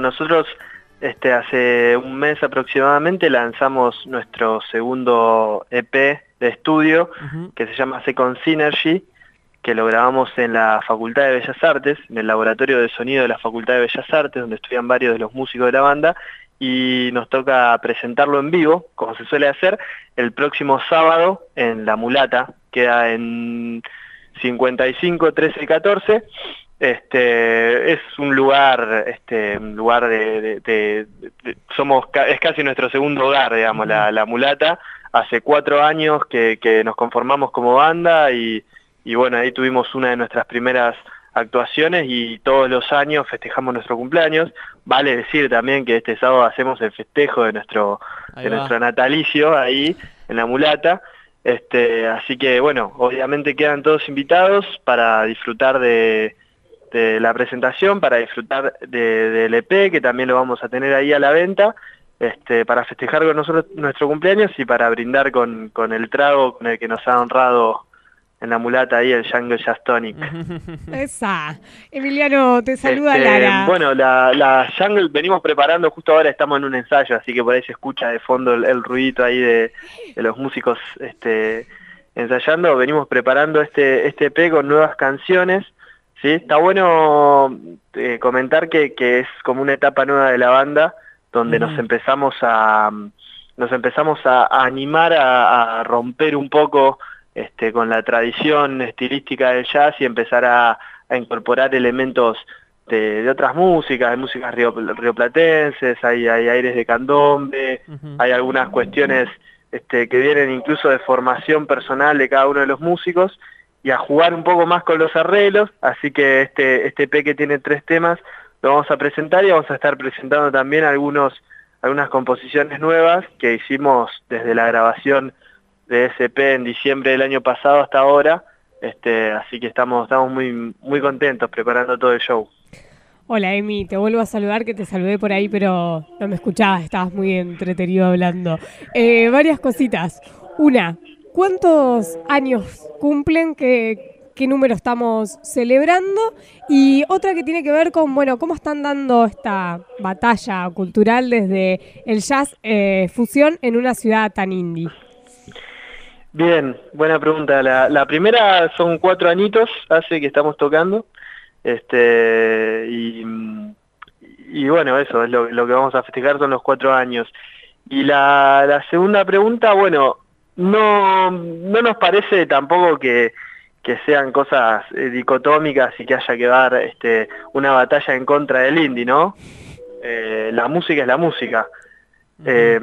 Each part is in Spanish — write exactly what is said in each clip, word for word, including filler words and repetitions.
nosotros este, hace un mes aproximadamente lanzamos nuestro segundo E P de estudio, uh-huh. que se llama Second Synergy, que lo grabamos en la Facultad de Bellas Artes, en el Laboratorio de Sonido de la Facultad de Bellas Artes, donde estudian varios de los músicos de la banda, y nos toca presentarlo en vivo, como se suele hacer, el próximo sábado en La Mulata, queda en cincuenta y cinco, trece y catorce. Este, es un lugar, este, un lugar de, de, de, de somos, es casi nuestro segundo hogar, digamos, uh-huh. la, la Mulata. Hace cuatro años que, que nos conformamos como banda y Y bueno, ahí tuvimos una de nuestras primeras actuaciones y todos los años festejamos nuestro cumpleaños. Vale decir también que este sábado hacemos el festejo de nuestro de nuestro natalicio ahí en La Mulata. Este, así que bueno, obviamente quedan todos invitados para disfrutar de, de la presentación, para disfrutar de, del E P, que también lo vamos a tener ahí a la venta, este, para festejar con nosotros nuestro cumpleaños y para brindar con, con el trago con el que nos ha honrado en La Mulata ahí el Jungle Jazz Tonic. Esa. Emiliano, te saluda este, Lara. Bueno, la, la Jungle venimos preparando, justo ahora estamos en un ensayo, así que por ahí se escucha de fondo el, el ruidito ahí de, de los músicos este, ensayando. Venimos preparando este, este E P con nuevas canciones, ¿sí? Está bueno eh, comentar que, que es como una etapa nueva de la banda, donde uh-huh. nos empezamos a nos empezamos a, a animar a, a romper un poco Este, con la tradición estilística del jazz y empezar a, a incorporar elementos de, de otras músicas, de músicas rio, rioplatenses, hay, hay aires de candombe, uh-huh. hay algunas cuestiones este, que vienen incluso de formación personal de cada uno de los músicos, y a jugar un poco más con los arreglos, así que este, este E P que tiene tres temas lo vamos a presentar y vamos a estar presentando también algunos, algunas composiciones nuevas que hicimos desde la grabación de ese E P en diciembre del año pasado hasta ahora, este, así que estamos, estamos muy, muy contentos preparando todo el show. Hola Emi, te vuelvo a saludar, que te saludé por ahí, pero no me escuchabas, estabas muy entretenido hablando. Eh, varias cositas. Una, ¿cuántos años cumplen? ¿Qué, qué número estamos celebrando? Y otra que tiene que ver con, bueno, ¿cómo están dando esta batalla cultural desde el jazz eh, fusión en una ciudad tan indie? Bien, buena pregunta. La, la primera son cuatro añitos, hace que estamos tocando, este y, y bueno, eso es lo, lo que vamos a festejar, son los cuatro años. Y la, la segunda pregunta, bueno, no, no nos parece tampoco que, que sean cosas eh, dicotómicas y que haya que dar este, una batalla en contra del indie, ¿no? Eh, la música es la música. Uh-huh. Eh,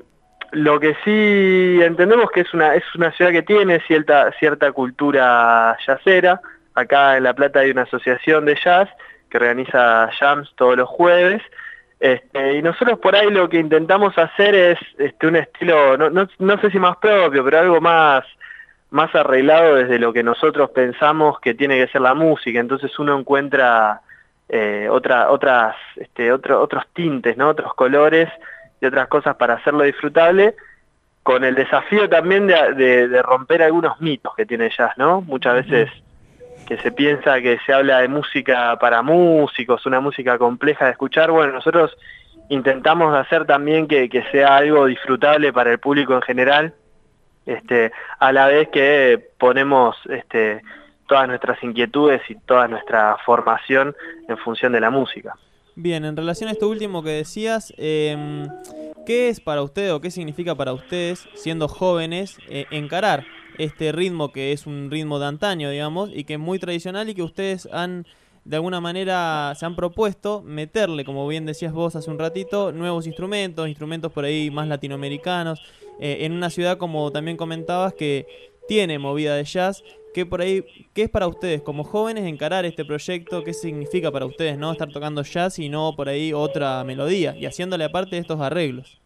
Lo que sí entendemos que es una es una ciudad que tiene cierta cierta cultura jazzera. Acá en La Plata hay una asociación de jazz que organiza jams todos los jueves. Este, y nosotros por ahí lo que intentamos hacer es este, un estilo, no, no, no sé si más propio, pero algo más, más arreglado desde lo que nosotros pensamos que tiene que ser la música. Entonces uno encuentra eh, otra, otras, este, otro, otros tintes, ¿no? Otros colores y otras cosas para hacerlo disfrutable, con el desafío también de, de, de romper algunos mitos que tiene el jazz, ¿no? Muchas veces que se piensa que se habla de música para músicos, una música compleja de escuchar. Bueno, nosotros intentamos hacer también que, que sea algo disfrutable para el público en general, este, a la vez que ponemos este, todas nuestras inquietudes y toda nuestra formación en función de la música. Bien, en relación a esto último que decías, eh, ¿qué es para usted o qué significa para ustedes, siendo jóvenes, eh, encarar este ritmo que es un ritmo de antaño, digamos, y que es muy tradicional y que ustedes han, de alguna manera, se han propuesto meterle, como bien decías vos hace un ratito, nuevos instrumentos, instrumentos por ahí más latinoamericanos, eh, en una ciudad, como también comentabas, que tiene movida de jazz? ¿Qué por ahí, qué es para ustedes como jóvenes encarar este proyecto? ¿Qué significa para ustedes no estar tocando jazz y no por ahí otra melodía y haciéndole aparte de estos arreglos?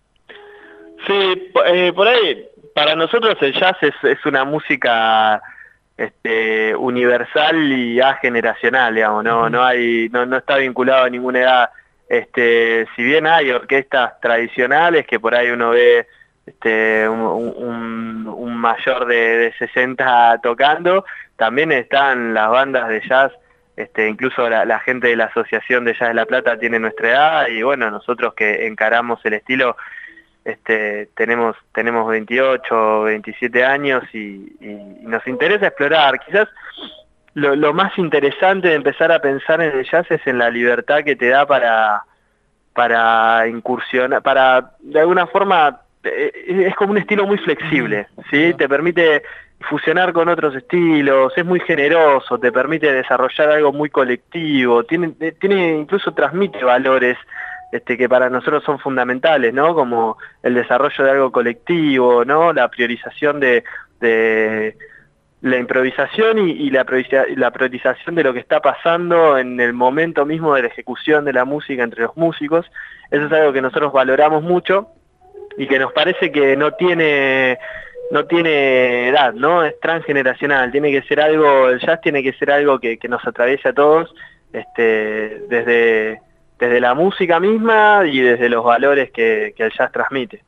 Sí, eh, por ahí para nosotros el jazz es, es una música este, universal y ageneracional, digamos, no, uh-huh. no hay, no, no está vinculado a ninguna edad. Este, si bien hay orquestas tradicionales que por ahí uno ve este, un, un, un mayor de, de sesenta tocando, también están las bandas de jazz este, incluso la, la gente de la Asociación de Jazz de La Plata tiene nuestra edad, y bueno, nosotros que encaramos el estilo, este, tenemos, tenemos veintiocho, veintisiete años y, y nos interesa explorar. Quizás lo, lo más interesante de empezar a pensar en el jazz es en la libertad que te da para, para incursionar, para de alguna forma, es como un estilo muy flexible, ¿sí? Te permite fusionar con otros estilos, es muy generoso, te permite desarrollar algo muy colectivo, tiene, tiene incluso transmite valores este, que para nosotros son fundamentales, ¿no? Como el desarrollo de algo colectivo, ¿no? La priorización de, de la improvisación y, y la, prioriza, la priorización de lo que está pasando en el momento mismo de la ejecución de la música entre los músicos. Eso es algo que nosotros valoramos mucho y que nos parece que no tiene no tiene edad, ¿no? Es transgeneracional, tiene que ser algo, el jazz tiene que ser algo que, que nos atraviese a todos, este, desde, desde la música misma y desde los valores que, que el jazz transmite.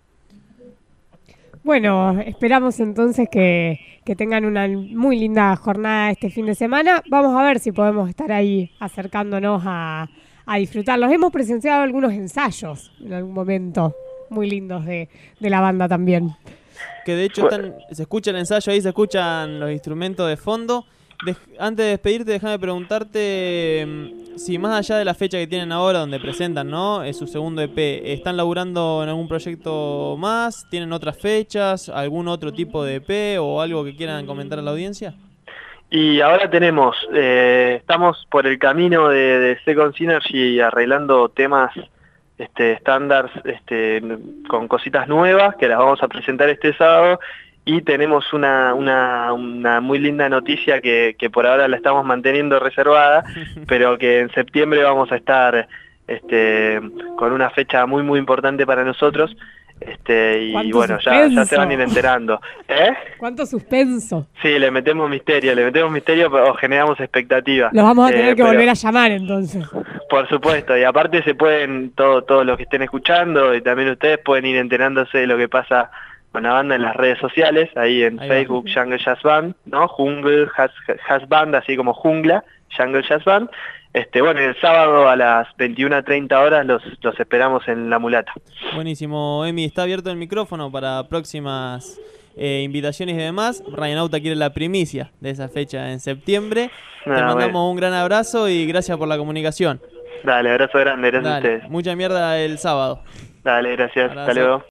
Bueno, esperamos entonces que, que tengan una muy linda jornada este fin de semana. Vamos a ver si podemos estar ahí acercándonos a, a disfrutarlos. Hemos presenciado algunos ensayos en algún momento muy lindos de, de la banda también. Que de hecho están, se escucha el ensayo ahí, se escuchan los instrumentos de fondo. De, antes de despedirte, déjame preguntarte um, si más allá de la fecha que tienen ahora, donde presentan, ¿no? Es su segundo E P, ¿están laburando en algún proyecto más? ¿Tienen otras fechas? ¿Algún otro tipo de E P o algo que quieran comentar a la audiencia? Y ahora tenemos, eh, estamos por el camino de, de Second Synergy arreglando temas este estándares este, con cositas nuevas que las vamos a presentar este sábado, y tenemos una, una, una muy linda noticia que, que por ahora la estamos manteniendo reservada, pero que en septiembre vamos a estar este, con una fecha muy muy importante para nosotros, este, y bueno, ya, ya se van a ir enterando. ¿Eh? ¿Cuánto suspenso? Sí, le metemos misterio, le metemos misterio o generamos expectativa. Los vamos a tener eh, que pero... volver a llamar entonces. Por supuesto, y aparte se pueden, todos todo los que estén escuchando y también ustedes pueden ir enterándose de lo que pasa con la banda en las redes sociales, ahí en ahí Facebook, va. Jungle Jazz Band, ¿no? Jungle Jazz, Jazz Band, así como Jungla, Jungle Jazz Band. Este, bueno, el sábado a las veintiuna treinta horas los, los esperamos en La Mulata. Buenísimo, Emi, está abierto el micrófono para próximas eh, invitaciones y demás. Rayanauta quiere la primicia de esa fecha en septiembre. No, Te mandamos bueno. un gran abrazo y gracias por la comunicación. Dale, abrazo grande, gracias Dale, a ustedes. Mucha mierda el sábado. Dale, gracias, abrazo. Hasta luego.